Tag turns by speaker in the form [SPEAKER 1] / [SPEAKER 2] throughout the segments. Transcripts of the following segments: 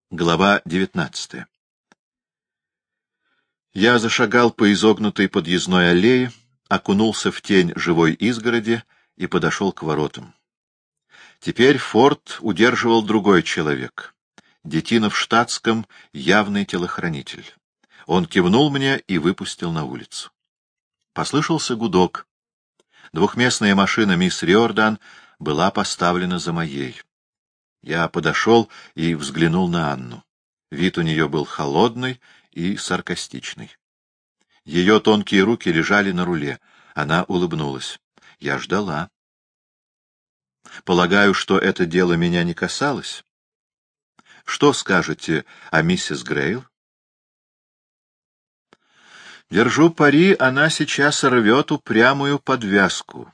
[SPEAKER 1] Глава 19. Я зашагал по изогнутой подъездной аллее, окунулся в тень живой изгороди и подошел к воротам. Теперь форт удерживал другой человек. Детина в штатском, явный телохранитель. Он кивнул мне и выпустил на улицу. Послышался гудок. Двухместная машина мисс Риордан была поставлена за моей. Я подошел и взглянул на Анну. Вид у нее был холодный и саркастичный. Ее тонкие руки лежали на руле. Она улыбнулась. Я ждала. Полагаю, что это дело меня не касалось. Что скажете о миссис Грейл? Держу пари, она сейчас рвет упрямую подвязку.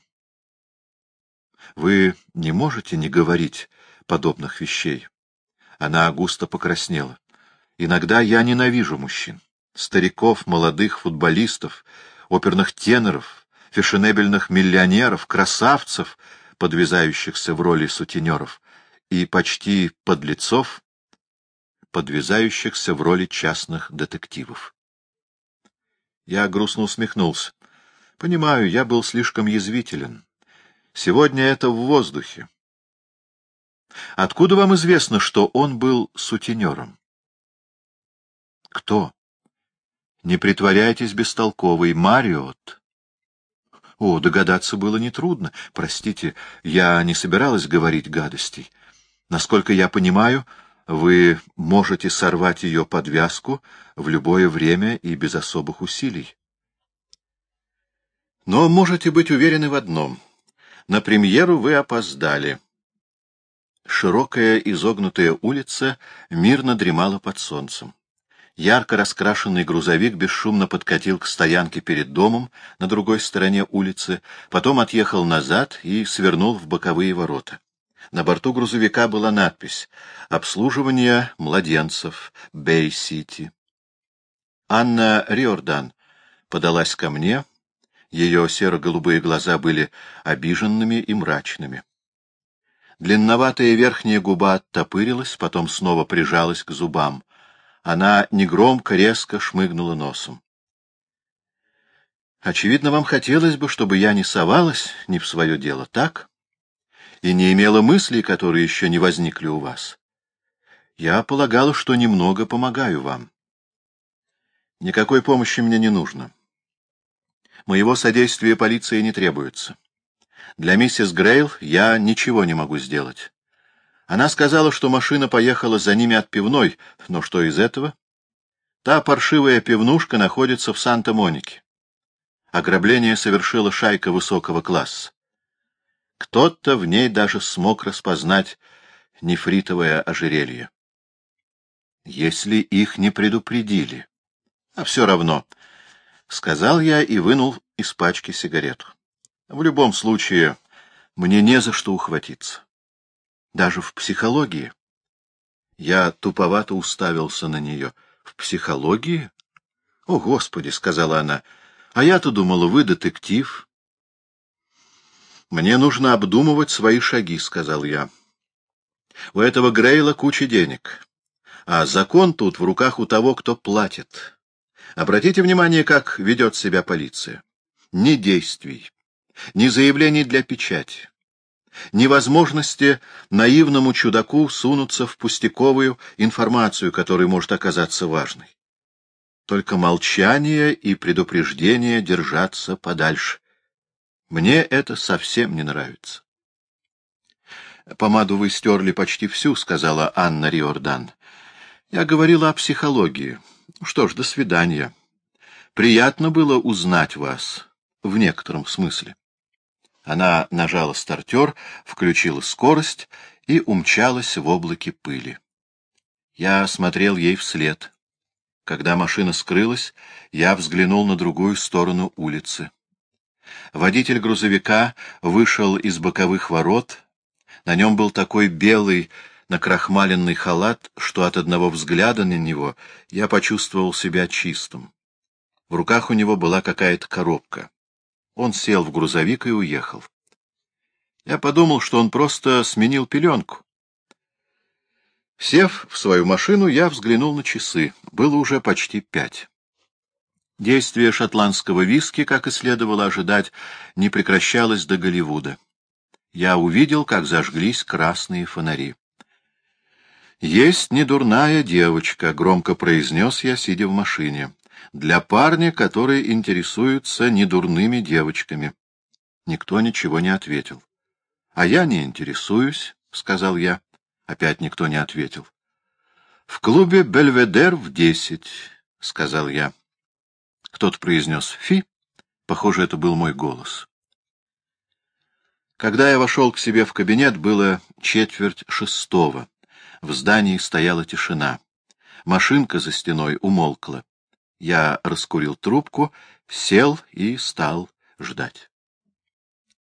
[SPEAKER 1] Вы не можете не говорить подобных вещей. Она густо покраснела. Иногда я ненавижу мужчин. Стариков, молодых футболистов, оперных теноров, фешенебельных миллионеров, красавцев, подвязающихся в роли сутенеров, и почти подлецов, подвязающихся в роли частных детективов. Я грустно усмехнулся. Понимаю, я был слишком язвителен. Сегодня это в воздухе. Откуда вам известно, что он был сутенером? Кто? Не притворяйтесь бестолковой. Мариот. О, догадаться было нетрудно. Простите, я не собиралась говорить гадостей. Насколько я понимаю, вы можете сорвать ее подвязку в любое время и без особых усилий. Но можете быть уверены в одном. На премьеру вы опоздали. Широкая изогнутая улица мирно дремала под солнцем. Ярко раскрашенный грузовик бесшумно подкатил к стоянке перед домом на другой стороне улицы, потом отъехал назад и свернул в боковые ворота. На борту грузовика была надпись «Обслуживание младенцев, Бэй-Сити». Анна Риордан подалась ко мне, ее серо-голубые глаза были обиженными и мрачными. Длинноватая верхняя губа оттопырилась, потом снова прижалась к зубам. Она негромко, резко шмыгнула носом. Очевидно, вам хотелось бы, чтобы я не совалась не в свое дело, так? И не имела мыслей, которые еще не возникли у вас. Я полагала, что немного помогаю вам. Никакой помощи мне не нужно. Моего содействия полиции не требуется. Для миссис Грейл я ничего не могу сделать. Она сказала, что машина поехала за ними от пивной, но что из этого? Та паршивая пивнушка находится в Санта-Монике. Ограбление совершила шайка высокого класса. Кто-то в ней даже смог распознать нефритовое ожерелье. Если их не предупредили. А все равно, — сказал я и вынул из пачки сигарету. В любом случае, мне не за что ухватиться. Даже в психологии. Я туповато уставился на нее. В психологии? О, Господи, — сказала она, — а я-то думала, вы детектив. Мне нужно обдумывать свои шаги, — сказал я. У этого Грейла куча денег, а закон тут в руках у того, кто платит. Обратите внимание, как ведет себя полиция. Ни действий, ни заявлений для печати, ни возможности наивному чудаку сунуться в пустяковую информацию, которая может оказаться важной. Только молчание и предупреждение держаться подальше. Мне это совсем не нравится. «Помаду вы стерли почти всю», — сказала Анна Риордан. «Я говорила о психологии. Что ж, до свидания. Приятно было узнать вас, в некотором смысле». Она нажала стартер, включила скорость и умчалась в облаке пыли. Я смотрел ей вслед. Когда машина скрылась, я взглянул на другую сторону улицы. Водитель грузовика вышел из боковых ворот. На нем был такой белый накрахмаленный халат, что от одного взгляда на него я почувствовал себя чистым. В руках у него была какая-то коробка. Он сел в грузовик и уехал. Я подумал, что он просто сменил пеленку. Сев в свою машину, я взглянул на часы. Было уже почти 5. Действие шотландского виски, как и следовало ожидать, не прекращалось до Голливуда. Я увидел, как зажглись красные фонари. «Есть недурная девочка», — громко произнес я, сидя в машине, — «для парня, который интересуется недурными девочками». Никто ничего не ответил. «А я не интересуюсь», — сказал я. Опять никто не ответил. «В клубе «Бельведер» в 10», — сказал я. Кто-то произнес «Фи». Похоже, это был мой голос. Когда я вошел к себе в кабинет, было 5:45. В здании стояла тишина. Машинка за стеной умолкла. Я раскурил трубку, сел и стал ждать.